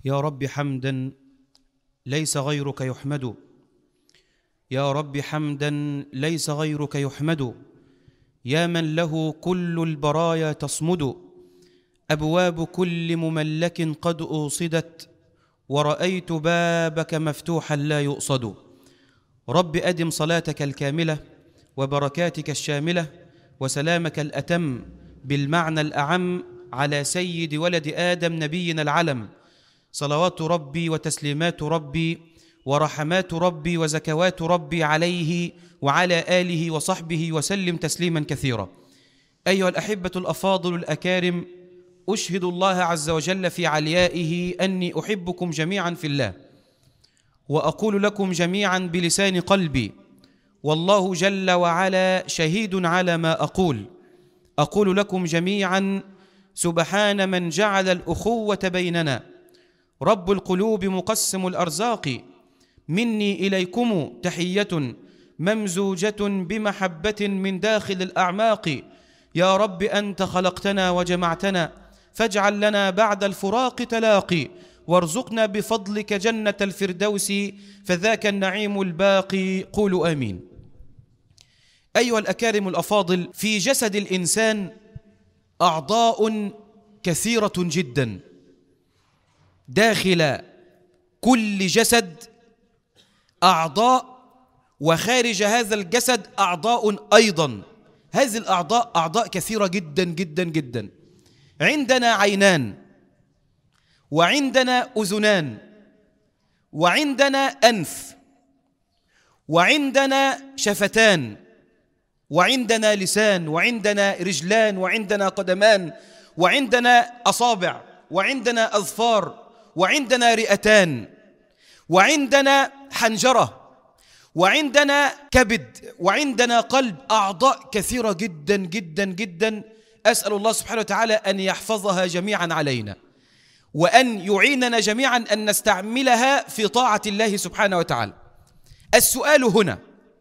يا رب حمدا ليس غيرك يحمد، يا رب حمدا ليس غيرك يحمد، يا من له كل البرايا تصمد. أبواب كل مملك قد أوصدت، ورأيت بابك مفتوحا لا يؤصد. رب أدم صلاتك الكاملة وبركاتك الشاملة وسلامك الأتم بالمعنى الأعم على سيد ولد آدم نبينا العلم، صلوات ربي وتسليمات ربي ورحمات ربي وزكوات ربي عليه وعلى آله وصحبه وسلم تسليما كثيرا. أيها الأحبة الأفاضل الأكارم، أشهد الله عز وجل في عليائه أني أحبكم جميعا في الله، وأقول لكم جميعا بلسان قلبي، والله جل وعلا شهيد على ما أقول لكم جميعا: سبحان من جعل الأخوة بيننا، رب القلوب مقسم الأرزاق، مني إليكم تحية ممزوجة بمحبة من داخل الأعماق. يا رب أنت خلقتنا وجمعتنا، فاجعل لنا بعد الفراق تلاقي، وارزقنا بفضلك جنة الفردوس، فذاك النعيم الباقي. قولوا آمين. أيها الأكارم الأفاضل، في جسد الإنسان أعضاء كثيرة جدا، داخل كل جسد أعضاء، وخارج هذا الجسد أعضاء أيضا. هذه الأعضاء أعضاء كثيرة جدا جدا جدا. عندنا عينان، وعندنا أذنان، وعندنا أنف، وعندنا شفتان، وعندنا لسان، وعندنا رجلان، وعندنا قدمان، وعندنا أصابع، وعندنا أظفار، وعندنا رئتان، وعندنا حنجرة، وعندنا كبد، وعندنا قلب. أعضاء كثيرة جدا جدا جدا. أسأل الله سبحانه وتعالى أن يحفظها جميعا علينا، وأن يعيننا جميعا أن نستعملها في طاعة الله سبحانه وتعالى. السؤال هنا: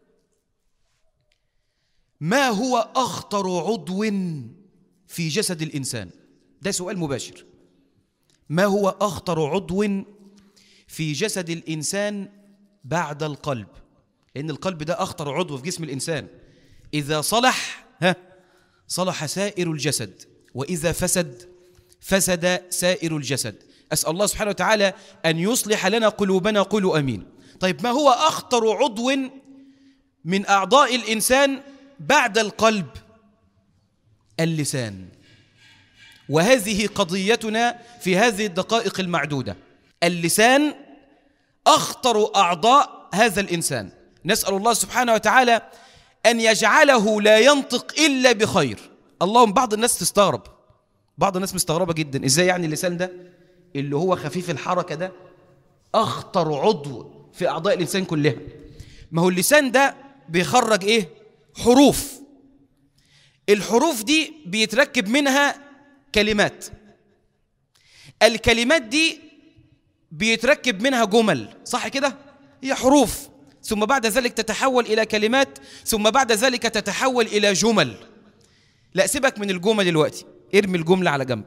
ما هو أخطر عضو في جسد الإنسان؟ ده سؤال مباشر. ما هو أخطر عضو في جسد الإنسان بعد القلب؟ لأن القلب ده أخطر عضو في جسم الإنسان. إذا صلح صلح سائر الجسد، وإذا فسد سائر الجسد. أسأل الله سبحانه وتعالى أن يصلح لنا قلوبنا. قولوا أمين. طيب، ما هو أخطر عضو من أعضاء الإنسان بعد القلب؟ اللسان. وهذه قضيتنا في هذه الدقائق المعدودة. اللسان أخطر أعضاء هذا الإنسان. نسأل الله سبحانه وتعالى أن يجعله لا ينطق إلا بخير. اللهم، بعض الناس تستغرب، بعض الناس مستغربة جدا، إزاي يعني اللسان ده اللي هو خفيف الحركة ده أخطر عضو في أعضاء الإنسان كلها؟ ما هو اللسان ده بيخرج إيه؟ حروف. الحروف دي بيتركب منها كلمات، الكلمات دي بيتركب منها جمل، صح كده؟ هي حروف، ثم بعد ذلك تتحول إلى كلمات، ثم بعد ذلك تتحول إلى جمل. لا، سيبك من الجمل دلوقتي، ارمي الجملة على جنب.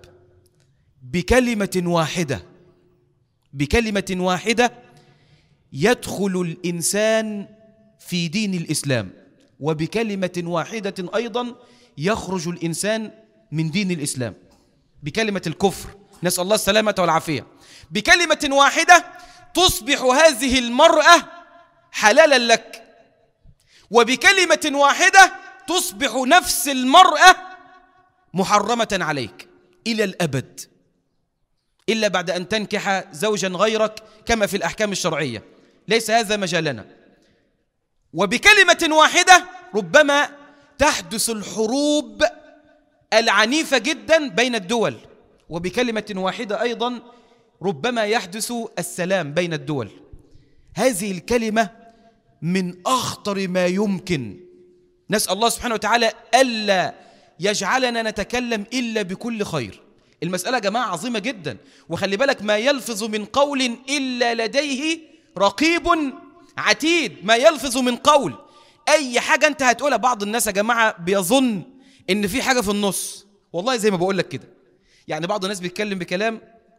بكلمة واحدة يدخل الإنسان في دين الإسلام، وبكلمة واحدة أيضا يخرج الإنسان من دين الإسلام. بكلمة الكفر، نسأل الله السلامة والعافية. بكلمة واحدة تصبح هذه المرأة حلالا لك، وبكلمة واحدة تصبح نفس المرأة محرمة عليك إلى الأبد، إلا بعد أن تنكح زوجا غيرك كما في الأحكام الشرعية، ليس هذا مجالنا. وبكلمة واحدة ربما تحدث الحروب العنيفة جدا بين الدول، وبكلمة واحدة أيضا ربما يحدث السلام بين الدول. هذه الكلمة من أخطر ما يمكن. نسأل الله سبحانه وتعالى ألا يجعلنا نتكلم إلا بكل خير. المسألة يا جماعة عظيمة جدا، وخلي بالك: ما يلفظ من قول إلا لديه رقيب عتيد. ما يلفظ من قول، أي حاجة أنت هتقولها. بعض الناس يا جماعة بيظن إن في حاجة في النص، والله زي ما بقول لك كده. يعني بعض الناس بيتكلم بكلام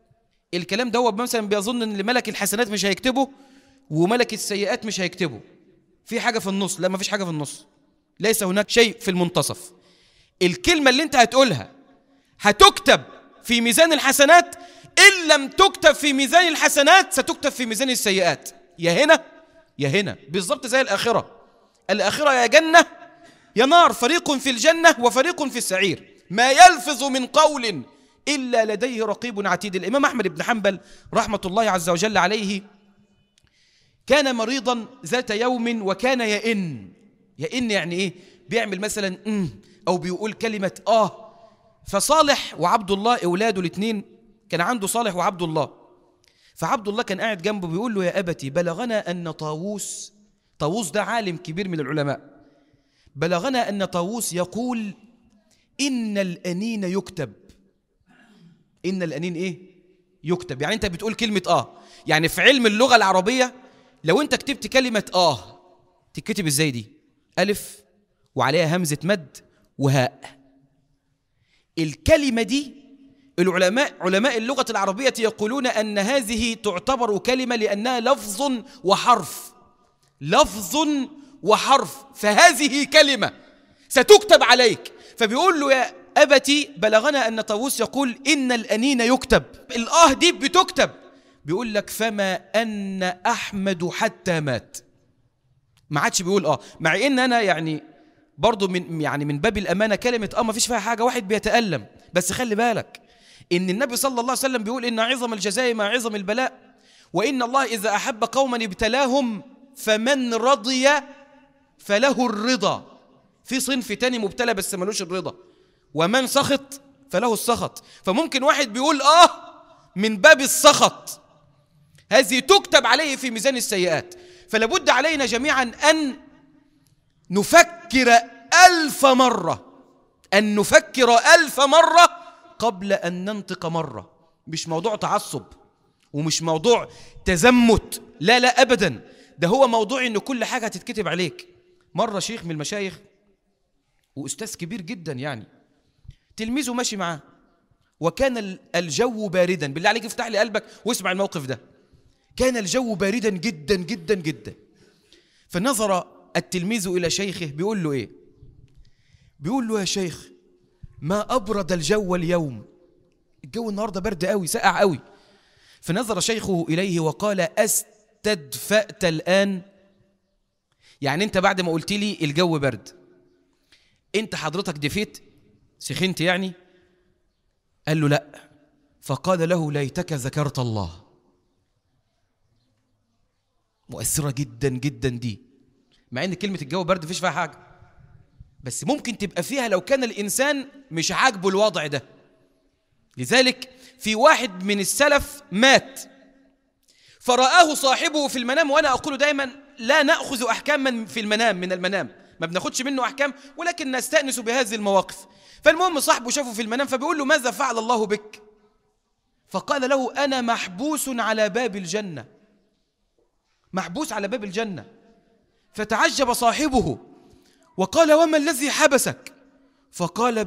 الكلام ده هو مثلا بيظن ان ملك الحسنات مش هيكتبه وملك السيئات مش هيكتبه، في حاجة في النص. لا، ما فيش حاجة في النص، ليس هناك شيء في المنتصف. الكلمة اللي انت هتقولها هتكتب في ميزان الحسنات، إن لم تكتب في ميزان الحسنات ستكتب في ميزان السيئات، يا هنا يا هنا، بالضبط زي الآخرة. الآخرة يا جنة يا نار، فريق في الجنة وفريق في السعير، ما يلفظ من قول إلا لديه رقيب عتيد. الإمام أحمد بن حنبل رحمة الله عز وجل عليه كان مريضا ذات يوم وكان يئن يعني إيه؟ بيعمل مثلا أو بيقول كلمة فصالح وعبد الله أولاده الاثنين، كان عنده صالح وعبد الله، فعبد الله كان قاعد جنبه بيقول له يا أبتي بلغنا أن طاووس ده عالم كبير من العلماء، بلغنا أن طاووس يقول إن الأنين يكتب. إن الأنين إيه؟ يكتب. يعني أنت بتقول كلمة يعني في علم اللغة العربية لو أنت كتبت كلمة تكتب إزاي دي؟ ألف وعليها همزة مد وهاء. الكلمة دي علماء اللغة العربية يقولون أن هذه تعتبر كلمة لأنها لفظ وحرف، فهذه كلمة ستكتب عليك. فبيقول له يا أبتي بلغنا أن طاووس يقول إن الأنين يكتب، دي بتكتب. بيقول لك فما أن أحمد حتى مات، ما عادش بيقول مع إن أنا يعني برضو من باب الأمانة كلمة ما فيش فيها حاجة، واحد بيتألم، بس خلي بالك إن النبي صلى الله عليه وسلم بيقول إن عظم الجزاء مع عظم البلاء، وإن الله إذا أحب قوما ابتلاهم فمن رضي فله الرضا. في صنف تاني مبتلى بس ملوش الرضا، ومن سخط فله السخط. فممكن واحد بيقول من باب السخط، هذه تكتب عليه في ميزان السيئات. فلابد علينا جميعا أن نفكر 1000 مرة قبل أن ننطق مرة. مش موضوع تعصب ومش موضوع تزمت، لا أبدا، ده هو موضوع إن كل حاجة تتكتب عليك. مرة شيخ من المشايخ وأستاذ كبير جدا يعني، تلميذه ماشي معاه وكان الجو باردا. بالله عليك افتح لي قلبك واسمع الموقف ده. كان الجو باردا جدا جدا جدا، فنظر التلميذ إلى شيخه بيقول له إيه؟ بيقول له يا شيخ ما أبرد الجو اليوم، الجو النهاردة برد قوي، سقع قوي. فنظر شيخه إليه وقال أستدفأت الآن؟ يعني أنت بعد ما قلت لي الجو برد أنت حضرتك دفيت، سخنت يعني؟ قال له لا. فقال له ليتك ذكرت الله. مؤثرة جدا جدا دي، مع ان كلمة الجو برد فيش فيها حاجة، بس ممكن تبقى فيها لو كان الإنسان مش عاجبه الوضع ده. لذلك في واحد من السلف مات فرآه صاحبه في المنام، وأنا أقول دائما لا نأخذ أحكاما في المنام، من المنام ما بناخدش منه أحكام، ولكن نستأنس بهذه المواقف. فالمهم صاحبه شافه في المنام فبيقول له ماذا فعل الله بك؟ فقال له أنا محبوس على باب الجنة، محبوس على باب الجنة. فتعجب صاحبه وقال وما الذي حبسك؟ فقال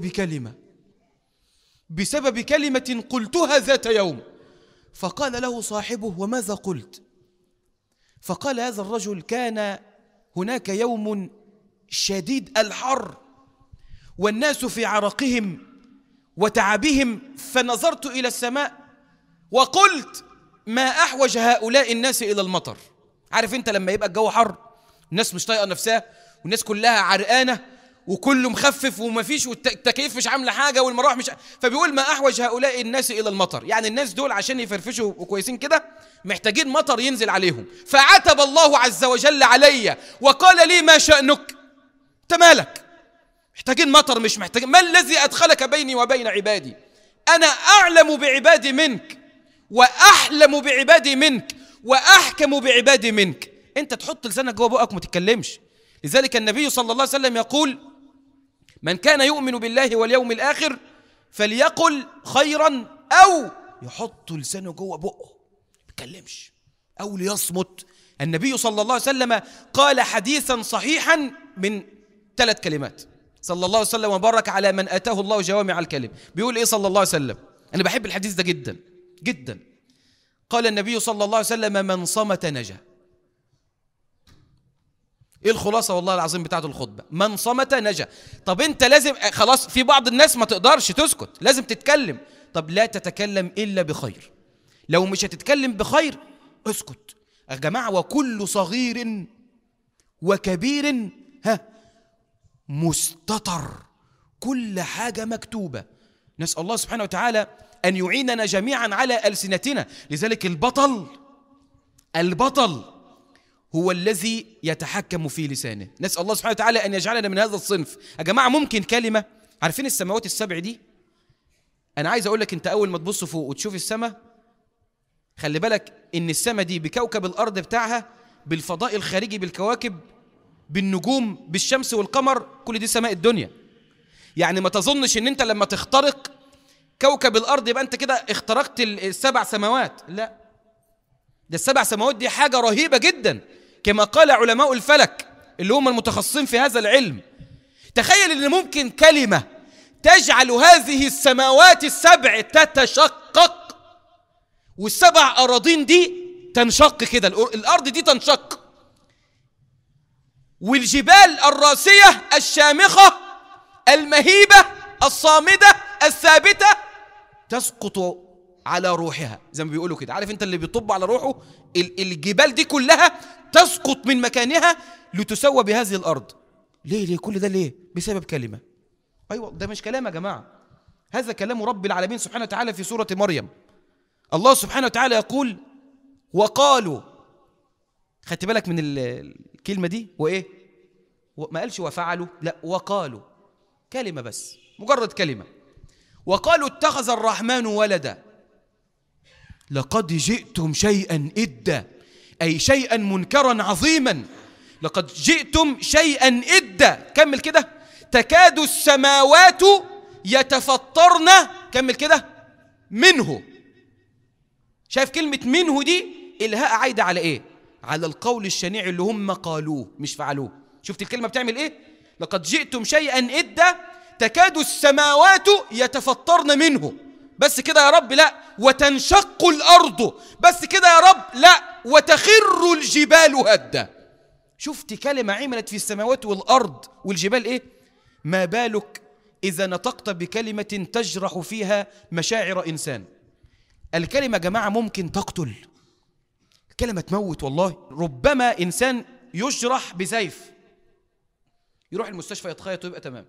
بسبب كلمة قلتها ذات يوم. فقال له صاحبه وماذا قلت؟ فقال هذا الرجل كان هناك يوم شديد الحر والناس في عرقهم وتعبهم، فنظرت إلى السماء وقلت ما أحوج هؤلاء الناس إلى المطر. عارف أنت لما يبقى الجو حر الناس مش طايقة نفسها والناس كلها عرقانة وكله مخفف ومفيش والتكييف مش عامله حاجة والمراوح مش، فبيقول ما أحوج هؤلاء الناس إلى المطر، يعني الناس دول عشان يفرفشوا وكويسين كده محتاجين مطر ينزل عليهم. فعتب الله عز وجل علي وقال لي ما شأنك؟ أنت مالك؟ محتاجين مطر مش محتاجين، ما الذي أدخلك بيني وبين عبادي؟ أنا أعلم بعبادي منك وأحلم بعبادي منك وأحكم بعبادي منك. أنت تحط لسانك جوه بقك وما تتكلمش. لذلك النبي صلى الله عليه وسلم يقول من كان يؤمن بالله واليوم الآخر فليقل خيرا أو يحط لسانه جوه بقه ما يتكلمش أو ليصمت. النبي صلى الله عليه وسلم قال حديثا صحيحا من 3 كلمات، صلى الله عليه وسلم وبارك على من آتاه الله جوامع الكلم. بيقول إيه صلى الله عليه وسلم؟ أنا بحب الحديث ده جدا. جدا. قال النبي صلى الله عليه وسلم: من صمت نجا. ايه الخلاصة والله العظيم بتاعت الخطبة؟ من صمت نجا. طب انت لازم خلاص، في بعض الناس ما تقدرش تسكت، لازم تتكلم. طب لا تتكلم إلا بخير. لو مش هتتكلم بخير اسكت يا جماعة. وكل صغير وكبير مستتر، كل حاجة مكتوبة. نسأل الله سبحانه وتعالى أن يعيننا جميعا على ألسنتنا. لذلك البطل هو الذي يتحكم في لسانه. نسأل الله سبحانه وتعالى أن يجعلنا من هذا الصنف. يا جماعة ممكن كلمة، عارفين السماوات السبع دي؟ أنا عايز أقول لك، أنت أول ما تبص فوق وتشوف السماء، خلي بالك إن السماء دي بكوكب الأرض بتاعها، بالفضاء الخارجي، بالكواكب، بالنجوم، بالشمس والقمر، كل دي سماء الدنيا. يعني ما تظنش إن أنت لما تخترق كوكب الأرض يبقى أنت كده اخترقت السبع سماوات. لا، ده السبع سماوات دي حاجة رهيبة جدا، كما قال علماء الفلك اللي هم المتخصصين في هذا العلم. تخيل إن ممكن كلمة تجعل هذه السماوات السبع تتشقق، والسبع أراضين دي تنشق كده، الأرض دي تنشق، والجبال الراسية الشامخة المهيبة الصامدة الثابتة تسقط على روحها، زي ما بيقولوا كده. عارف انت اللي بيطب على روحه؟ الجبال دي كلها تسقط من مكانها لتسوى بهذه الأرض. ليه كل ده ليه؟ بسبب كلمة. أيوة، ده مش كلام يا جماعة، هذا كلام رب العالمين سبحانه وتعالى في سورة مريم. الله سبحانه وتعالى يقول: وقالوا. خدت بالك من الكلمة دي؟ وإيه؟ ما قالش وفعلوا، لا، وقالوا. كلمة بس، مجرد كلمة. وقالوا: اتخذ الرحمن ولدا. لقد جئتم شيئا إدا، أي شيئا منكرا عظيما. لقد جئتم شيئا إدا. كمل كده: تكاد السماوات يتفطرن، كمل كده، منه. شايف كلمة منه دي الهاء عايدة على إيه؟ على القول الشنيع اللي هم قالوه مش فعلوه. شفت الكلمة بتعمل إيه؟ لقد جئتم شيئا إدا تكاد السماوات يتفطرن منه. بس كده يا رب؟ لا. وتنشق الأرض. بس كده يا رب؟ لا. وتخر الجبال هدا. شفت كلمة عملت في السماوات والأرض والجبال إيه؟ ما بالك إذا نطقت بكلمة تجرح فيها مشاعر إنسان. الكلمة يا جماعة ممكن تقتل، الكلمة تموت والله. ربما إنسان يجرح بسيف، يروح المستشفى يتخيط ويبقى تمام.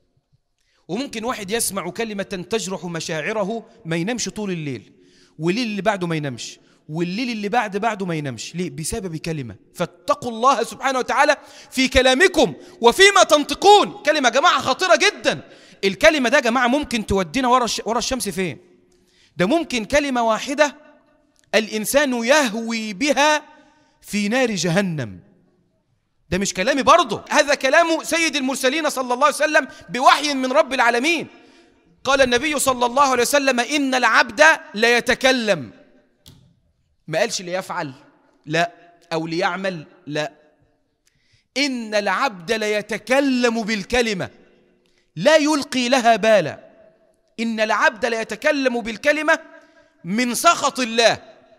وممكن واحد يسمع كلمة تجرح مشاعره ما ينامش طول الليل، والليل اللي بعده ما ينامش، والليل اللي بعده ما ينامش. ليه؟ بسبب كلمة. فاتقوا الله سبحانه وتعالى في كلامكم وفيما تنطقون. كلمة يا جماعة خطيرة جدا. الكلمة ده يا جماعة ممكن تودينا ورا الشمس فين؟ ده ممكن كلمة واحدة الإنسان يهوي بها في نار جهنم. ده مش كلامي برضه، هذا كلام سيد المرسلين صلى الله عليه وسلم بوحي من رب العالمين. قال النبي صلى الله عليه وسلم: إن العبد ليتكلم. ما قالش ليفعل، لا، أو ليعمل، لا. إن العبد ليتكلم بالكلمة لا يلقي لها بالا. إن العبد ليتكلم بالكلمة من سخط الله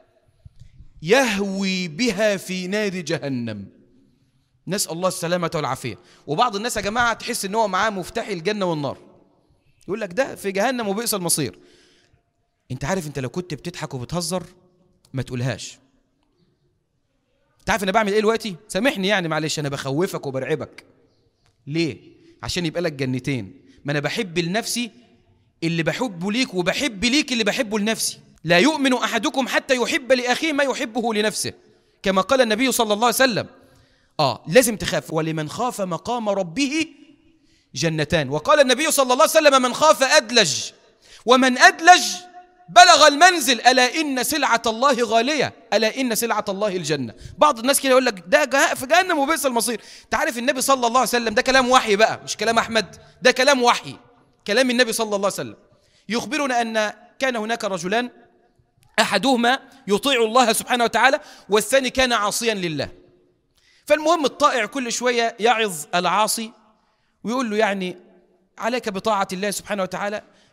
يهوي بها في نار جهنم. نسأل الله السلامة والعافية. وبعض الناس يا جماعة تحس إن هو معاه مفتاح الجنة والنار، يقول لك ده في جهنم وبئس المصير. أنت عارف أنت لو كنت بتضحك وبتهزر ما تقولهاش. أنت عارف أنا بعمل إيه دلوقتي؟ سامحني يعني، معلش، أنا بخوفك وبرعبك. ليه؟ عشان يبقى لك جنتين. ما أنا بحب لنفسي اللي بحبه ليك، وبحب ليك اللي بحبه لنفسي. لا يؤمن أحدكم حتى يحب لأخيه ما يحبه لنفسه، كما قال النبي صلى الله عليه وسلم. لازم تخاف. ولمن خاف مقام ربه جنتان. وقال النبي صلى الله عليه وسلم: من خاف أدلج، ومن أدلج بلغ المنزل. ألا إن سلعة الله غالية، ألا إن سلعة الله الجنة. بعض الناس كده يقول لك ده في جهنم وبئس المصير. تعرف النبي صلى الله عليه وسلم ده كلام وحي بقى، مش كلام أحمد، ده كلام وحي، كلام النبي صلى الله عليه وسلم. يخبرنا أن كان هناك رجلان، أحدهما يطيع الله سبحانه وتعالى، والثاني كان عاصيا لله. فالمهم الطائع كل شوية يعظ العاصي ويقول له يعني عليك بطاعة الله سبحانه وتعالى،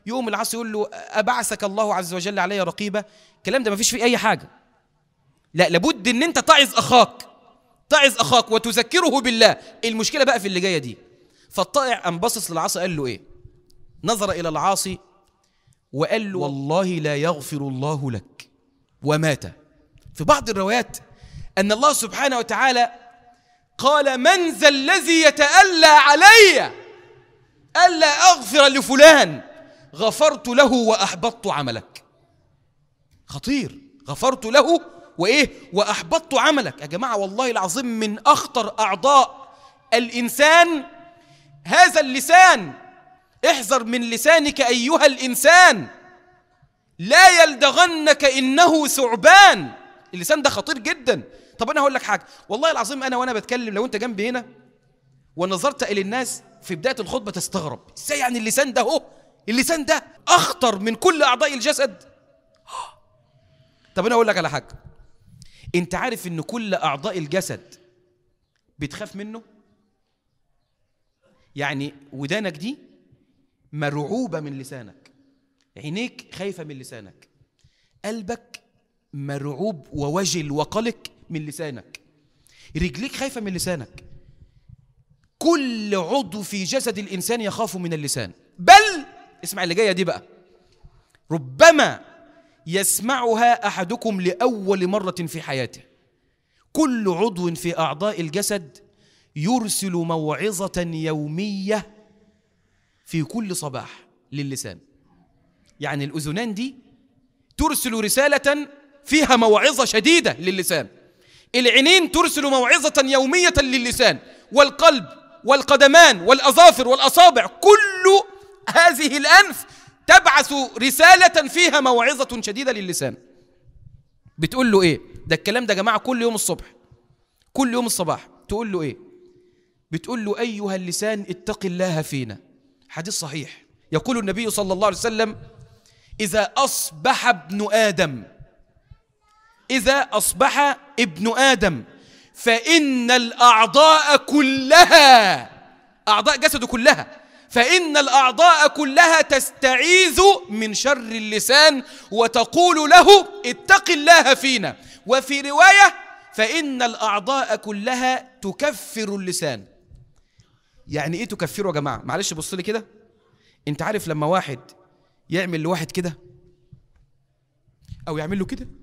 يقوم العاصي يقول له أبعثك الله عز وجل علي رقيبة. الكلام ده ما فيش فيه أي حاجة. لا، لابد ان انت تعظ اخاك وتذكره بالله. المشكلة بقى في اللي جاية دي. فالطائع قام باصص للعاصي قال له ايه؟ نظر الى العاصي وقال له والله لا يغفر الله لك، ومات. في بعض الروايات ان الله سبحانه وتعالى قال من ذا الذي يتألى علي ألا أغفر لفلان غفرت له وأحبطت عملك. خطير. غفرت له وأحبطت عملك. يا جماعة والله العظيم من أخطر أعضاء الإنسان هذا اللسان. احذر من لسانك أيها الإنسان، لا يلدغنك إنه ثعبان. اللسان ده خطير جدا. طب أنا هقول لك حاجة، والله العظيم أنا وأنا بتكلم لو أنت جنبي هنا ونظرت إلى الناس في بداية الخطبة تستغرب إزاي يعني اللسان ده اللسان ده أخطر من كل أعضاء الجسد. طب أنا هقول لك على حاجة، أنت عارف إن كل أعضاء الجسد بتخاف منه؟ يعني ودانك دي مرعوبة من لسانك، عينيك خايفة من لسانك، قلبك مرعوب ووجل وقلق من لسانك، رجليك خايفة من لسانك. كل عضو في جسد الإنسان يخاف من اللسان. بل اسمع اللي جاية دي بقى، ربما يسمعها أحدكم لأول مرة في حياته. كل عضو في أعضاء الجسد يرسل موعظة يومية في كل صباح للسان. يعني الأذنان دي ترسل رسالة فيها موعظة شديدة للسان. العينين ترسل موعظة يومية للسان، والقلب والقدمان والأظافر والأصابع، كل هذه الأنف تبعث رسالة فيها موعظة شديدة للسان. بتقول له إيه؟ ده الكلام ده جماعة كل يوم الصبح، كل يوم الصباح تقول له إيه؟ بتقول له أيها اللسان اتق الله فينا. حديث صحيح يقول النبي صلى الله عليه وسلم إذا أصبح ابن آدم فإن الأعضاء كلها، أعضاء جسده كلها، فإن الأعضاء كلها تستعيذ من شر اللسان وتقول له اتق الله فينا. وفي رواية فإن الأعضاء كلها تكفر اللسان. يعني إيه تكفره يا جماعة؟ معلش بص لي كده. أنت عارف لما واحد يعمل لواحد كده أو يعمل له كده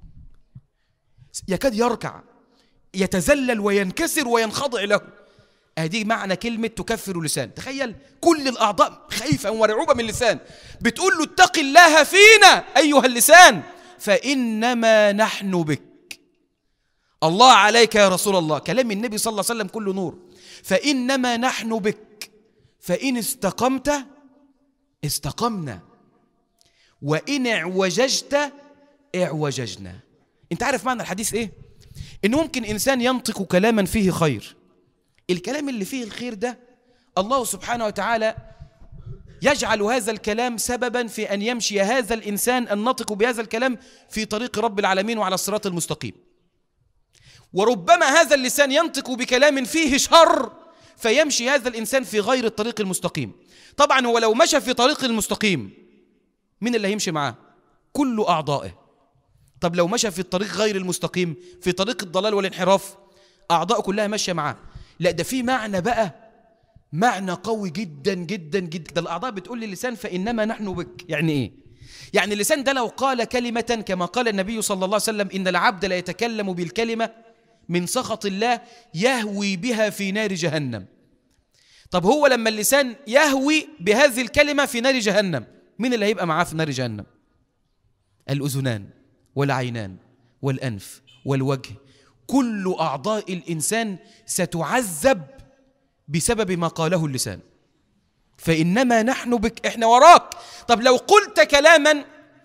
يكاد يركع، يتذلل وينكسر وينخضع له. هذه معنى كلمة تكفر اللسان. تخيل كل الأعضاء خايفة ومرعوبة من اللسان، بتقول له اتق الله فينا أيها اللسان فإنما نحن بك. الله عليك يا رسول الله. كلام النبي صلى الله عليه وسلم كله نور. فإنما نحن بك، فإن استقمت استقمنا، وإن اعوججت اعوججنا. انت عارف معنى الحديث ايه؟ إن ممكن إنسان ينطق كلاما فيه خير، الكلام اللي فيه الخير ده الله سبحانه وتعالى يجعل هذا الكلام سببا في أن يمشي هذا الإنسان الناطق بهذا الكلام في طريق رب العالمين وعلى الصراط المستقيم. وربما هذا اللسان ينطق بكلام فيه شر فيمشي هذا الإنسان في غير الطريق المستقيم. طبعا هو لو مشى في طريق المستقيم مين اللي هيمشي معاه؟ كل أعضائه. طب لو مشى في الطريق غير المستقيم، في طريق الضلال والانحراف، أعضاءه كلها ماشية معاه. لا، ده في معنى بقى، معنى قوي جدا جدا جدا. ده الأعضاء بتقول للسان فإنما نحن بك. يعني إيه؟ يعني اللسان ده لو قال كلمة كما قال النبي صلى الله عليه وسلم إن العبد لا يتكلم بالكلمة من سخط الله يهوي بها في نار جهنم. طب هو لما اللسان يهوي بهذه الكلمة في نار جهنم، مين اللي هيبقى معاه في نار جهنم؟ الأذنان والعينان والأنف والوجه. كل أعضاء الإنسان ستعذب بسبب ما قاله اللسان. فإنما نحن بك، إحنا وراك. طب لو قلت كلاما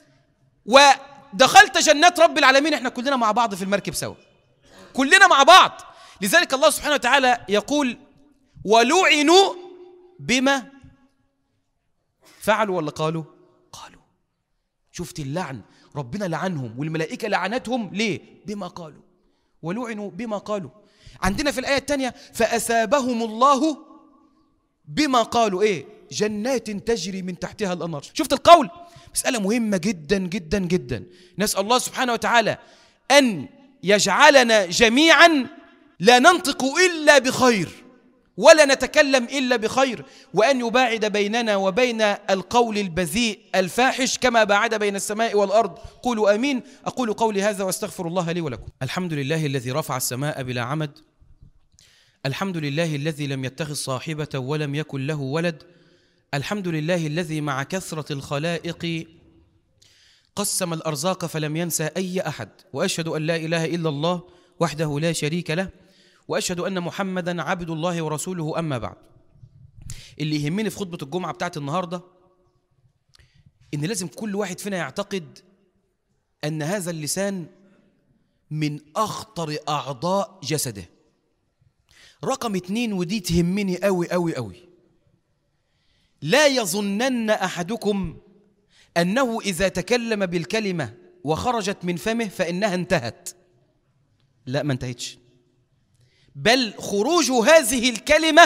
ودخلت جنات رب العالمين، إحنا كلنا مع بعض في المركب سوا، كلنا مع بعض. لذلك الله سبحانه وتعالى يقول ولعنوا بما فعلوا ولا قالوا؟ قالوا. شفت اللعن؟ ربنا لعنهم والملائكة لعنتهم ليه؟ بما قالوا. ولعنوا بما قالوا. عندنا في الآية الثانية فأثابهم الله بما قالوا إيه؟ جنات تجري من تحتها الأنهار. شفت القول؟ مسألة مهمة جدا جدا جدا. نسأل الله سبحانه وتعالى أن يجعلنا جميعا لا ننطق إلا بخير ولا نتكلم إلا بخير، وأن يباعد بيننا وبين القول البذيء الفاحش كما باعد بين السماء والأرض. قولوا آمين. أقول قولي هذا واستغفر الله لي ولكم. الحمد لله الذي رفع السماء بلا عمد، الحمد لله الذي لم يتخذ صاحبة ولم يكن له ولد، الحمد لله الذي مع كثرة الخلائق قسم الأرزاق فلم ينسى أي أحد، وأشهد أن لا إله إلا الله وحده لا شريك له، وأشهد أن محمدا عبد الله ورسوله. أما بعد، اللي يهمني في خطبة الجمعة بتاعت النهاردة إن لازم كل واحد فينا يعتقد أن هذا اللسان من أخطر أعضاء جسده. رقم 2، ودي تهمني أوي أوي أوي، لا يظنن أحدكم أنه إذا تكلم بالكلمة وخرجت من فمه فإنها انتهت. لا، ما انتهتش، بل خروج هذه الكلمة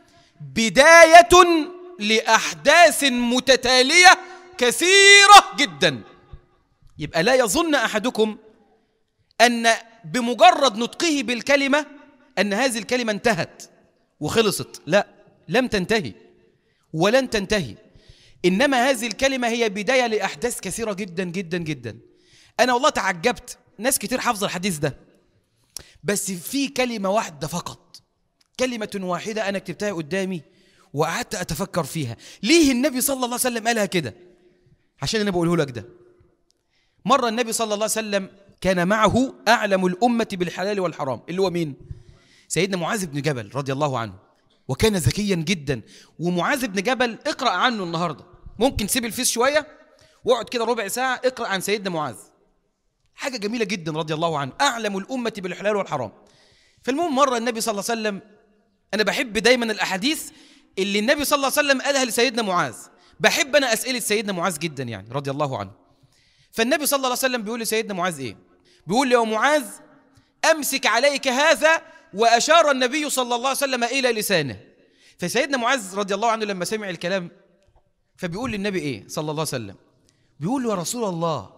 بداية لأحداث متتالية كثيرة جدا. يبقى لا يظن أحدكم أن بمجرد نطقه بالكلمة أن هذه الكلمة انتهت وخلصت. لا، لم تنتهي ولن تنتهي، إنما هذه الكلمة هي بداية لأحداث كثيرة جدا جدا جدا. أنا والله تعجبت، ناس كتير حافظة الحديث ده، بس في كلمة واحدة فقط، كلمة واحدة أنا كتبتها قدامي وقعدت أتفكر فيها. ليه النبي صلى الله عليه وسلم قالها كده؟ عشان أنا بقوله لك ده. مرة النبي صلى الله عليه وسلم كان معه أعلم الأمة بالحلال والحرام، اللي هو مين؟ سيدنا معاذ بن جبل رضي الله عنه، وكان ذكيا جدا. ومعاذ بن جبل اقرأ عنه النهاردة، ممكن سيب الفيس شوية واقعد كده ربع ساعة اقرأ عن سيدنا معاذ، حاجة جميلة جدا رضي الله عنه، أعلم الأمة بالحلال والحرام. فالمهم مرة النبي صلى الله عليه وسلم، أنا بحب دايما الأحاديث اللي النبي صلى الله عليه وسلم قالها لسيدنا معاذ، بحب أنا أسئلة سيدنا معاذ جدا يعني رضي الله عنه. فالنبي صلى الله عليه وسلم بيقول لسيدنا معاذ إيه؟ بيقول له: يا معاذ أمسك عليك هذا، وأشار النبي صلى الله عليه وسلم إلى لسانه. فسيدنا معاذ رضي الله عنه لما سمع الكلام فبيقول للنبي إيه صلى الله عليه وسلم؟ بيقول له: يا رسول الله،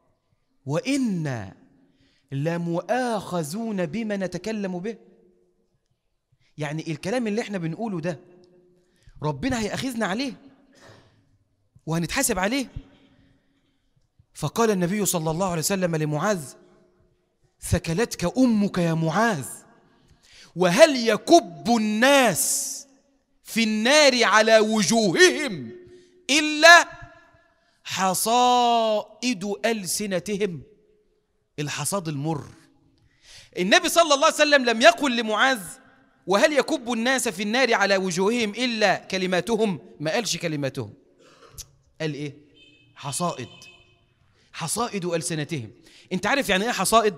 وإنا لمؤاخذون بما نتكلم به. يعني الكلام اللي احنا بنقوله ده ربنا هيأخذنا عليه وهنتحاسب عليه. فقال النبي صلى الله عليه وسلم لمعاذ: ثكلتك أمك يا معاذ، وهل يكب الناس في النار على وجوههم إلا حصائد ألسنتهم. الحصاد المر. النبي صلى الله عليه وسلم لم يقل لمعاذ: وهل يكب الناس في النار على وجوههم إلا كلماتهم، ما قالش كلماتهم، قال إيه؟ حصائد، حصائد ألسنتهم. أنت عارف يعني إيه حصائد؟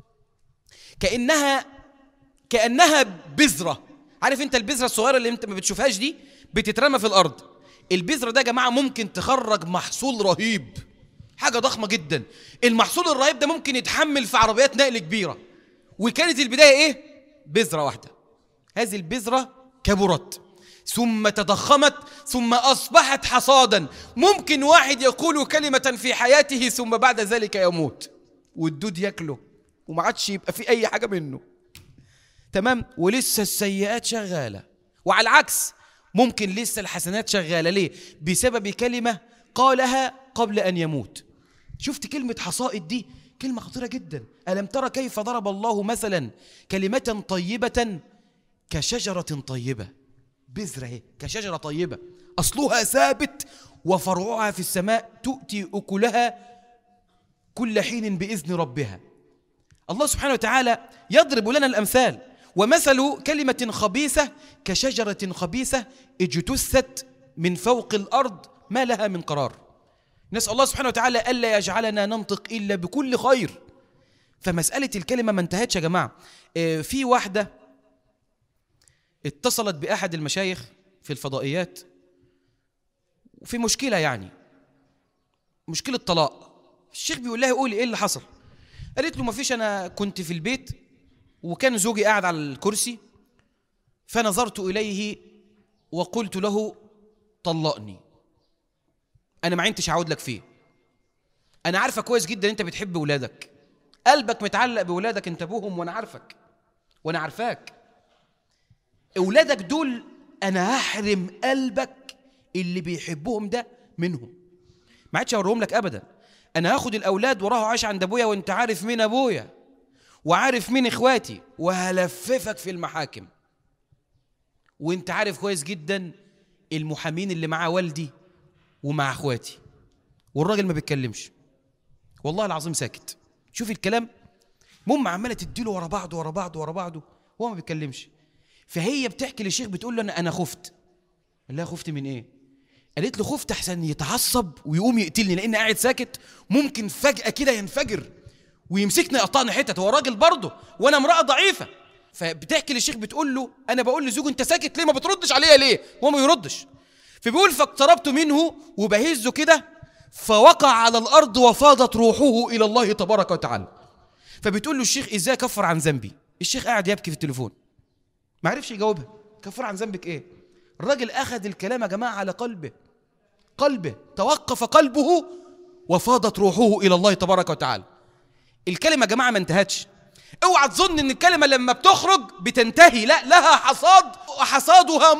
كأنها بذرة. عارف أنت البذرة الصغيرة اللي أنت ما بتشوفهاش دي بتترمى في الأرض؟ البذرة ده يا جماعة ممكن تخرج محصول رهيب، حاجة ضخمة جدا. المحصول الرهيب ده ممكن يتحمل في عربيات نقل كبيرة. وكانت البداية إيه؟ بذرة واحدة. هذه البذرة كبرت ثم تضخمت ثم أصبحت حصادا. ممكن واحد يقول كلمة في حياته ثم بعد ذلك يموت والدود يأكله وما عادش يبقى في أي حاجة منه، تمام؟ ولسه السيئات شغالة. وعلى العكس ممكن لسه الحسنات شغالة. ليه؟ بسبب كلمة قالها قبل أن يموت. شفت كلمة حصائد دي؟ كلمة خطيرة جدا. ألم ترى كيف ضرب الله مثلا كلمة طيبة كشجرة طيبة، بذرة كشجرة طيبة أصلها ثابت وفرعها في السماء تؤتي أكلها كل حين بإذن ربها. الله سبحانه وتعالى يضرب لنا الأمثال. ومثل كلمة خبيثة كشجرة خبيثة اجتثت من فوق الأرض ما لها من قرار. نسأل الله سبحانه وتعالى ألا يجعلنا ننطق إلا بكل خير. فمسألة الكلمة ما انتهتش يا جماعة. في واحدة اتصلت بأحد المشايخ في الفضائيات وفي مشكلة، يعني مشكلة طلاق. الشيخ بيقول لها: قولي إيه اللي حصل؟ قالت له: ما فيش، أنا كنت في البيت وكان زوجي قاعد على الكرسي فنظرت إليه وقلت له: طلقني، أنا ما عينتش هعود لك فيه. أنا عارفة كويس جدا أنت بتحب ولادك، قلبك متعلق بولادك، أنت أبوهم وأنا عارفك وأنا عارفاك. أولادك دول أنا هحرم قلبك اللي بيحبهم ده منهم، ما عادش أوريهم لك أبدا. أنا هاخد الأولاد وراهم عايش عند أبويا، وأنت عارف مين أبويا وعارف مين إخواتي، وهلففك في المحاكم. وأنت عارف كويس جدا المحامين اللي مع والدي ومع إخواتي، والراجل ما بيتكلمش والله العظيم، ساكت. شوف الكلام، ماما عماله تديله ورا بعضه ورا بعضه ورا بعضه، هو ما بيتكلمش. فهي بتحكي للشيخ بتقول له انا خفت. قال لها خفت من ايه؟ قالت له خفت احسن يتعصب ويقوم يقتلني، لان قاعد ساكت ممكن فجأة كده ينفجر ويمسكني يقطعني حتت، هو راجل برضه وانا امرأة ضعيفة. فبتحكي للشيخ بتقول له انا بقول لزوجي انت ساكت ليه، ما بتردش عليا ليه؟ هو ما يردش. فبيقول فاقتربت منه وبهزه كده فوقع على الارض وفاضت روحه الى الله تبارك وتعالى. فبتقول له الشيخ ازاي كفر عن ذنبي؟ الشيخ قاعد يبكي في التليفون ما عرفش يجاوبها. كفر عن ذنبك ايه؟ الراجل اخذ الكلام يا جماعه على قلبه توقف قلبه وفاضت روحه الى الله تبارك وتعالى. الكلمه يا جماعه ما انتهتش. اوعى تظن ان الكلمه لما بتخرج بتنتهي، لا، لها حصاد وحصادها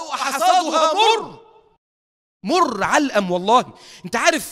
مر علقم والله. انت عارف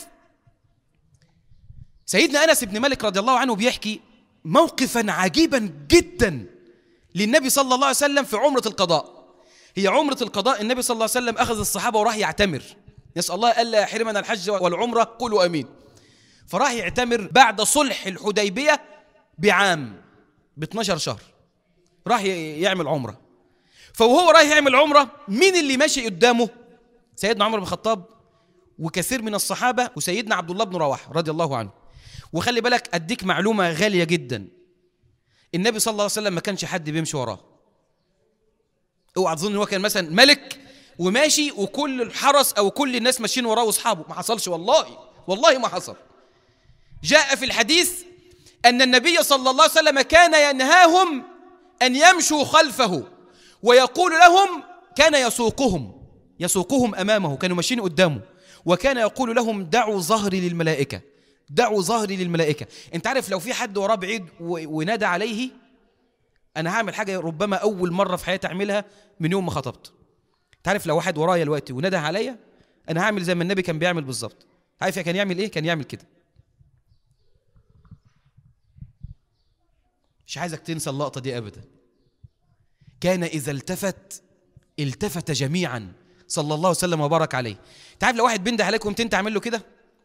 سيدنا انس بن مالك رضي الله عنه بيحكي موقفا عجيبا جدا للنبي صلى الله عليه وسلم في عمرة القضاء. هي عمرة القضاء النبي صلى الله عليه وسلم أخذ الصحابة وراح يعتمر، نسأل الله ألا يحرمنا الحج والعمرة، قولوا أمين. فراح يعتمر بعد صلح الحديبية بعام ب12 شهر، راح يعمل عمرة. فوهو راح يعمل عمرة مين اللي ماشي قدامه؟ سيدنا عمر بن الخطاب وكثير من الصحابة وسيدنا عبد الله بن رواحة رضي الله عنه. وخلي بالك أديك معلومة غالية جدا، النبي صلى الله عليه وسلم ما كانش حد بيمشي وراه. اوعى تظن هو كان مثلا ملك وماشي وكل الحرس او كل الناس ماشيين وراه واصحابه، ما حصلش والله ما حصل. جاء في الحديث ان النبي صلى الله عليه وسلم كان ينهاهم ان يمشوا خلفه ويقول لهم، كان يسوقهم امامه، كانوا ماشيين قدامه، وكان يقول لهم دعوا ظهري للملائكة. انت عارف لو في حد وراه بعيد ونادى عليه، انا هعمل حاجة ربما اول مرة في حياتي اعملها من يوم ما خطبت. انت عارف لو واحد ورايا دلوقتي ونادى عليا، انا هعمل زي ما النبي كان بيعمل بالظبط. عارف كان يعمل ايه؟ كان يعمل كده. مش عايزك تنسى اللقطة دي ابدا. كان اذا التفت جميعا صلى الله عليه وسلم وبارك عليه. انت عارف لو واحد بينده عليك وقمت انت عامل له كده،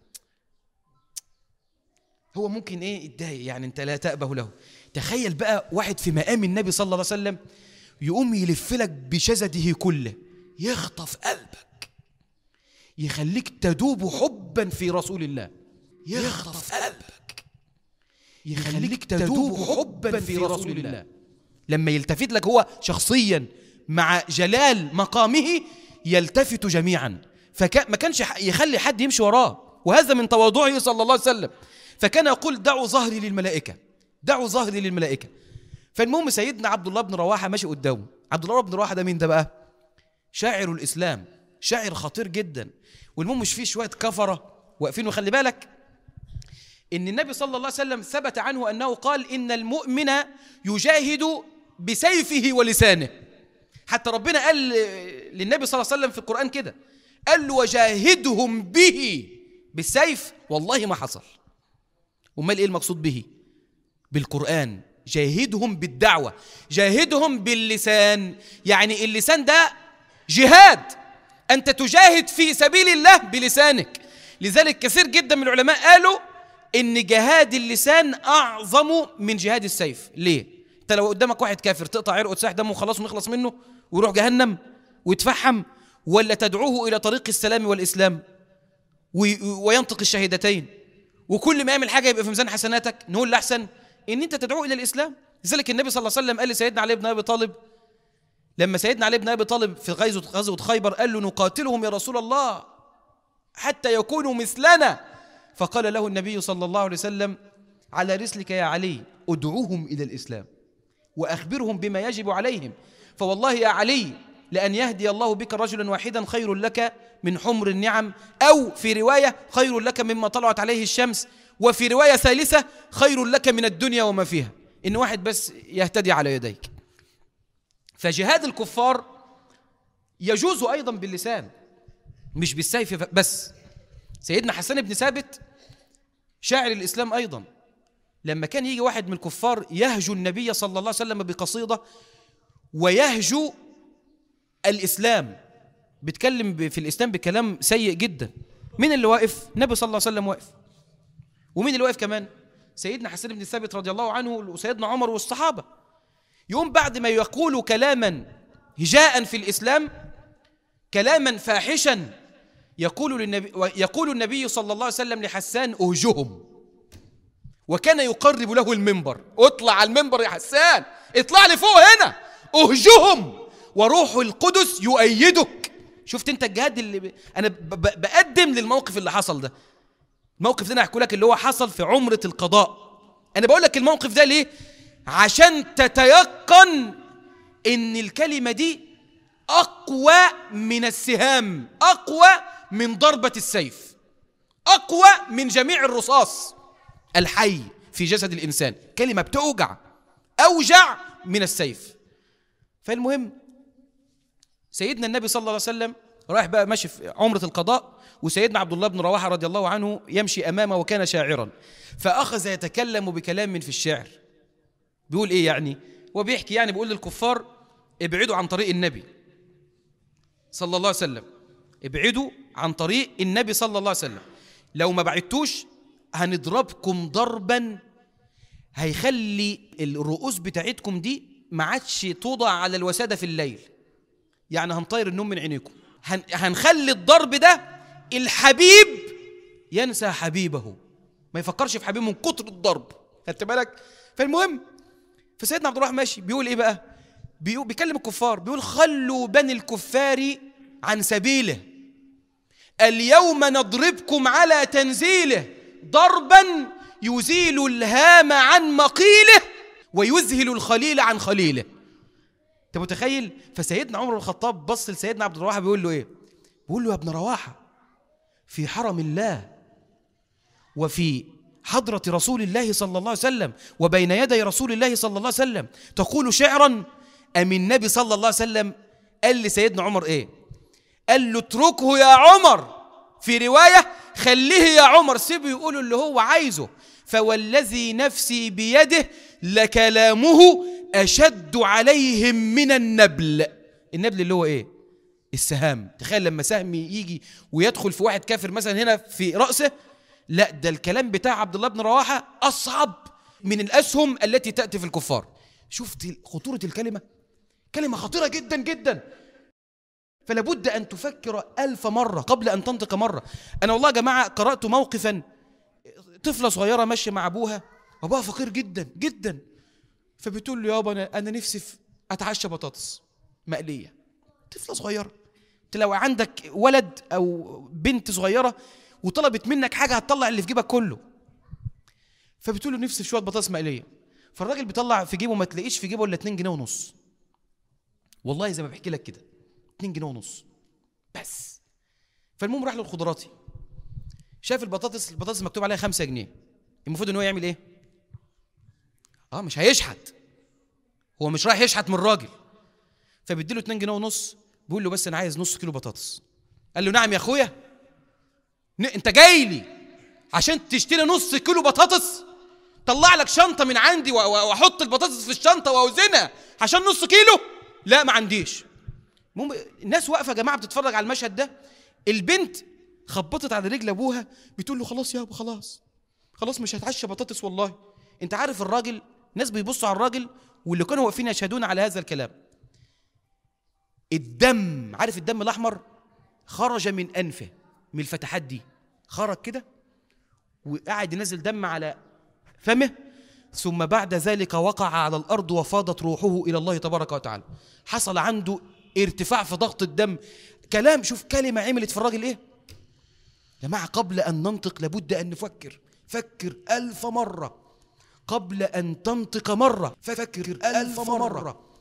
هو ممكن ايه يتضايق، يعني انت لا تأبه له. تخيل بقى واحد في مقام النبي صلى الله عليه وسلم يقوم يلف لك بجسده كله، يخطف قلبك، يخليك تدوب حبا في رسول الله. يخطف قلبك يخليك تدوب حبا في رسول الله. لما يلتفت لك هو شخصيا مع جلال مقامه يلتفت جميعا، فما كانش يخلي حد يمشي وراه، وهذا من تواضعه صلى الله عليه وسلم. فكان يقول دعوا ظهري للملائكة. فالمهم سيدنا عبد الله بن رواحة ماشي قدامه. عبد الله بن رواحة ده مين ده بقى؟ شاعر الإسلام، شاعر خطير جدا. والمهم مش فيه شوية كفرة واقفين. وخلي بالك إن النبي صلى الله عليه وسلم ثبت عنه أنه قال إن المؤمن يجاهد بسيفه ولسانه. حتى ربنا قال للنبي صلى الله عليه وسلم في القرآن كده، قال له وجاهدهم به بالسيف، والله ما حصل. ومال إيه المقصود به؟ بالقرآن. جاهدهم بالدعوة، جاهدهم باللسان، يعني اللسان ده جهاد، أنت تجاهد في سبيل الله بلسانك. لذلك كثير جدا من العلماء قالوا إن جهاد اللسان أعظم من جهاد السيف. ليه؟ أنت لو قدامك واحد كافر تقطع عرقه وتساح دمه وخلاص ونخلص منه ويروح جهنم ويتفحم، ولا تدعوه إلى طريق السلام والإسلام وينطق الشهادتين، وكل ما يعمل حاجة يبقى في ميزان حسناتك؟ نقول الأحسن إن أنت تدعو إلى الإسلام. لذلك النبي صلى الله عليه وسلم قال لسيدنا علي بن أبي طالب، لما سيدنا علي بن أبي طالب في غزوة خيبر قال له نقاتلهم يا رسول الله حتى يكونوا مثلنا، فقال له النبي صلى الله عليه وسلم على رسلك يا علي، ادعوهم إلى الإسلام وأخبرهم بما يجب عليهم، فوالله يا علي لأن يهدي الله بك رجلا واحدا خير لك من حمر النعم، أو في رواية خير لك مما طلعت عليه الشمس، وفي رواية ثالثة خير لك من الدنيا وما فيها، إن واحد بس يهتدي على يديك. فجهاد الكفار يجوز أيضا باللسان مش بالسيف بس. سيدنا حسان بن ثابت شاعر الإسلام أيضا، لما كان يجي واحد من الكفار يهجو النبي صلى الله عليه وسلم بقصيدة ويهجو الإسلام، بيتكلم في الإسلام بكلام سيء جدا، مين اللي واقف؟ النبي صلى الله عليه وسلم واقف. ومين اللي واقف كمان؟ سيدنا حسان بن ثابت رضي الله عنه وسيدنا عمر والصحابة. يوم بعد ما يقولوا كلاما هجاء في الإسلام، كلاما فاحشا، يقول النبي صلى الله عليه وسلم لحسان أهجهم، وكان يقرب له المنبر، اطلع على المنبر يا حسان، اطلع لي فوق هنا، أهجهم وروح القدس يؤيدك. شفت انت الجهاد اللي انا بقدم للموقف اللي حصل ده. الموقف ده انا هحكي لك اللي هو حصل في عمرة القضاء. انا بقول لك الموقف ده ليه؟ عشان تتيقن ان الكلمة دي اقوى من السهام، اقوى من ضربة السيف، اقوى من جميع الرصاص الحي في جسد الانسان. كلمة بتوجع، اوجع من السيف. فالمهم سيدنا النبي صلى الله عليه وسلم رايح بقى ماشي في عمرة القضاء، وسيدنا عبد الله بن رواحة رضي الله عنه يمشي أمامه وكان شاعرا، فأخذ يتكلم بكلام في الشعر. بيقول إيه يعني؟ هو بيحكي يعني بيقول للكفار ابعدوا عن طريق النبي صلى الله عليه وسلم، ابعدوا عن طريق النبي صلى الله عليه وسلم، لو ما بعدتوش هنضربكم ضربا هيخلي الرؤوس بتاعتكم دي ما عادش توضع على الوسادة في الليل، يعني هنطير النوم من عينيكم. هنخلي الضرب ده الحبيب ينسى حبيبه، ما يفكرش في حبيبه من كتر الضرب. خدت بالك؟ فالمهم فسيدنا عبد الرحمن ماشي بيقول ايه بقى؟ بيكلم الكفار، بيقول خلوا بني الكفار عن سبيله، اليوم نضربكم على تنزيله ضربا يزيل الهام عن مقيله ويذهل الخليل عن خليله. انت متخيل؟ فسيدنا عمر بن الخطاب بص لسيدنا عبد الرواحة بيقول له ايه؟ بيقول له يا ابن رواحة، في حرم الله وفي حضرة رسول الله صلى الله عليه وسلم وبين يدي رسول الله صلى الله عليه وسلم تقول شعرا؟ أم النبي صلى الله عليه وسلم قال لسيدنا عمر ايه؟ قال له اتركه يا عمر، في رواية خليه يا عمر، سيبه يقول اللي هو عايزه، فوالذي نفسي بيده لكلامه أشد عليهم من النبل. النبل اللي هو إيه؟ السهام. تخيل لما سهم يجي ويدخل في واحد كافر مثلا هنا في رأسه، لا ده الكلام بتاع عبد الله بن رواحة أصعب من الأسهم التي تأتي في الكفار. شفت خطورة الكلمة؟ كلمة خطيرة جدا جدا، فلا بد أن تفكر 1000 مرة قبل أن تنطق مرة. أنا والله يا جماعة قرأت موقفا، طفلة صغيرة ماشية مع أبوها، أبوها فقير جدا جدا، فبتقول له يابا أنا نفسي أتعشى بطاطس مقلية. طفلة صغيرة، أنت لو عندك ولد أو بنت صغيرة وطلبت منك حاجة هتطلع اللي في جيبك كله، فبتقول له نفسي في شوية بطاطس مقلية، فالراجل بيطلع في جيبه ما تلاقيش في جيبه إلا 2 جنيه ونص. والله زي ما بحكي لك كده 2 جنيه ونص بس. فالمهم راح للخضراتي، شاف البطاطس مكتوب عليها 5 جنيه، المفروض ان هو يعمل ايه؟ مش هيشحت، هو مش رايح يشحت من الراجل، فبيديله 2 جنيه ونص، بيقول له بس انا عايز نص كيلو بطاطس. قال له نعم يا اخويا، انت جاي لي عشان تشتري نص كيلو بطاطس؟ طلع لك شنطه من عندي واحط البطاطس في الشنطه واوزنها عشان نص كيلو؟ لا ما عنديش. الناس واقفه يا جماعه بتتفرج على المشهد ده. البنت خبطت على رجل ابوها بتقول له خلاص يا ابو، خلاص مش هتعشى بطاطس والله. انت عارف الراجل، ناس بيبصوا على الراجل واللي كانوا واقفين يشهدون على هذا الكلام، الدم، عارف الدم الاحمر خرج من انفه، من الفتحات دي خرج كده وقعد ينزل دم على فمه، ثم بعد ذلك وقع على الارض وفاضت روحه الى الله تبارك وتعالى. حصل عنده ارتفاع في ضغط الدم. كلام، شوف كلمة عملت في الراجل ايه يا جماعة. قبل أن ننطق لابد أن نفكر، فكر 1000 مرة قبل أن تنطق مرة، فكر 1000 مرة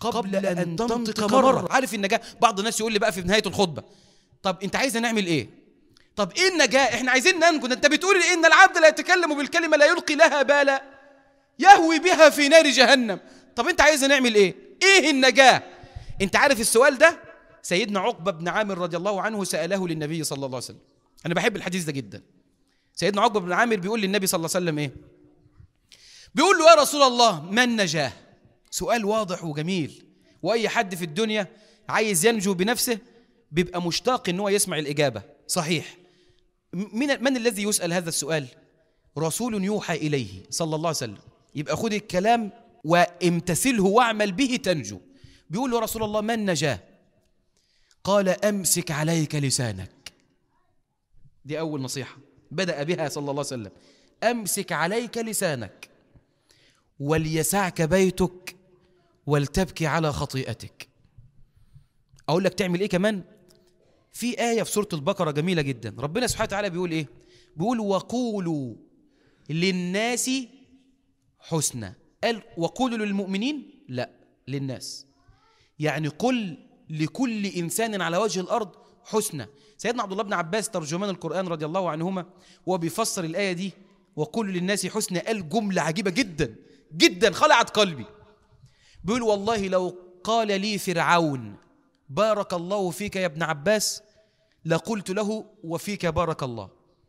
قبل أن تنطق مرة. عارف النجاة؟ بعض الناس يقول لي بقى في نهاية الخطبة: طب أنت عايز نعمل إيه؟ طب إيه النجاة؟ إحنا عايزين ننجو، أنت بتقول إن العبد لا يتكلم بالكلمة لا يلقي لها بالا يهوي بها في نار جهنم. طب أنت عايز نعمل إيه؟ إيه النجاة؟ أنت عارف السؤال ده سيدنا عقبة بن عامر رضي الله عنه سأله للنبي صلى الله عليه وسلم. أنا بحب الحديث ده جدا. سيدنا عقبة بن عامر بيقول للنبي صلى الله عليه وسلم إيه؟ بيقول له: يا رسول الله، ما النجاة؟ سؤال واضح وجميل، وأي حد في الدنيا عايز ينجو بنفسه بيبقى مشتاق إن هو يسمع الإجابة. صحيح. من الذي يسأل هذا السؤال؟ رسول يوحى إليه صلى الله عليه وسلم. يبقى خذ الكلام وامتثله واعمل به تنجو. بيقول له: يا رسول الله، ما النجاة؟ قال: أمسك عليك لسانك. دي أول نصيحة بدأ بها صلى الله عليه وسلم. أمسك عليك لسانك وليسعك بيتك ولتبكي على خطيئتك. أقول لك تعمل إيه كمان؟ في آية في سورة البقرة جميلة جدا، ربنا سبحانه وتعالى بيقول إيه؟ بيقول: وقولوا للناس حسنى. قال وقولوا للمؤمنين؟ لا، للناس. يعني قل لكل إنسان على وجه الأرض حسنى. سيدنا عبد الله بن عباس ترجمان القرآن رضي الله عنهما وهو بيفسر الآية دي وقولوا للناس حسنى قال جملة عجيبة جدا جدا خلعت قلبي. بيقول: والله لو قال لي فرعون بارك الله فيك يا ابن عباس لقلت له وفيك بارك الله.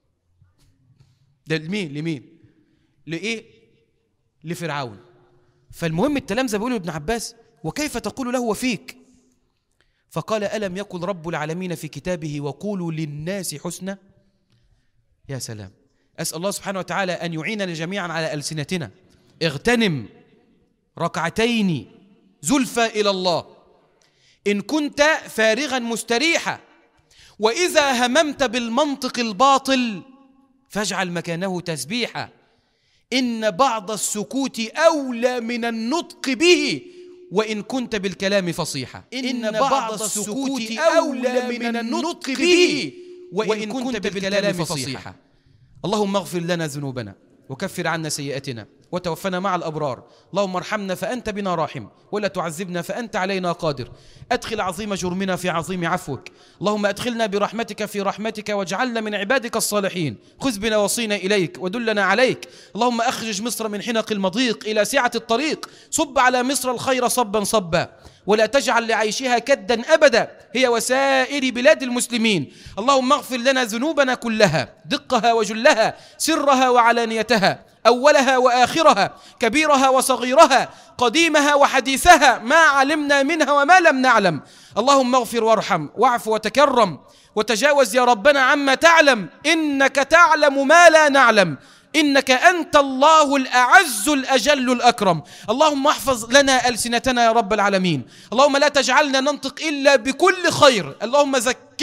ده لمين؟ لإيه؟ لفرعون. فالمهم التلامذة بيقولوا لابن عباس: وكيف تقول له وفيك؟ فقال: ألم يقل رب العالمين في كتابه وقولوا للناس حسنى؟ يا سلام. أسأل الله سبحانه وتعالى أن يعيننا جميعا على ألسنتنا. اغتنم ركعتين زلفى إلى الله إن كنت فارغا مستريحا، وإذا هممت بالمنطق الباطل فاجعل مكانه تسبيحا، إن بعض السكوت أولى من النطق به وإن كنت بالكلام فصيحا. إن بعض السكوت أولى من النطق به وإن كنت بالكلام فصيحا. اللهم اغفر لنا ذنوبنا وكفر عنا سيئاتنا وتوفنا مع الأبرار. اللهم ارحمنا فأنت بنا راحم ولا تعذبنا فأنت علينا قادر. أدخل عظيم جرمنا في عظيم عفوك. اللهم أدخلنا برحمتك في رحمتك واجعلنا من عبادك الصالحين. خذ بنا وصينا إليك ودلنا عليك. اللهم أخرج مصر من حنق المضيق إلى سعة الطريق. صب على مصر الخير صبا صبا ولا تجعل لعيشها كدا أبدا هي وسائر بلاد المسلمين. اللهم اغفر لنا ذنوبنا كلها دقها وجلها سرها وعلانيتها أولها وآخرها كبيرها وصغيرها قديمها وحديثها ما علمنا منها وما لم نعلم. اللهم اغفر وارحم واعف وتكرم وتجاوز يا ربنا عما تعلم إنك تعلم ما لا نعلم إنك أنت الله الأعز الأجل الأكرم. اللهم احفظ لنا ألسنتنا يا رب العالمين. اللهم لا تجعلنا ننطق إلا بكل خير. اللهم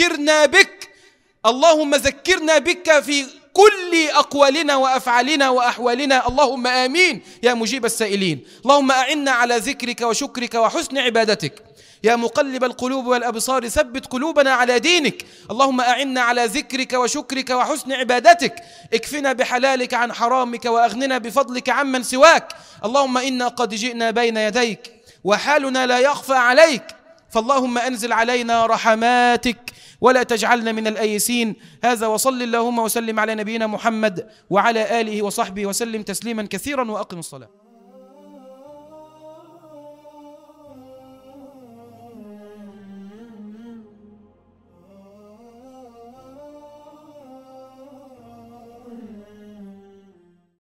ذكرنا بك في كل أقوالنا وأفعالنا وأحوالنا. اللهم آمين يا مجيب السائلين. اللهم أعنا على ذكرك وشكرك وحسن عبادتك. يا مقلب القلوب والأبصار ثبت قلوبنا على دينك. اللهم أعنا على ذكرك وشكرك وحسن عبادتك. اكفنا بحلالك عن حرامك وأغننا بفضلك عمن سواك. اللهم إنا قد جئنا بين يديك وحالنا لا يخفى عليك، فاللهم أنزل علينا رحماتك ولا تجعلنا من الآيسين. هذا وصل اللهم وسلم على نبينا محمد وعلى آله وصحبه وسلم تسليما كثيرا وأقم الصلاة.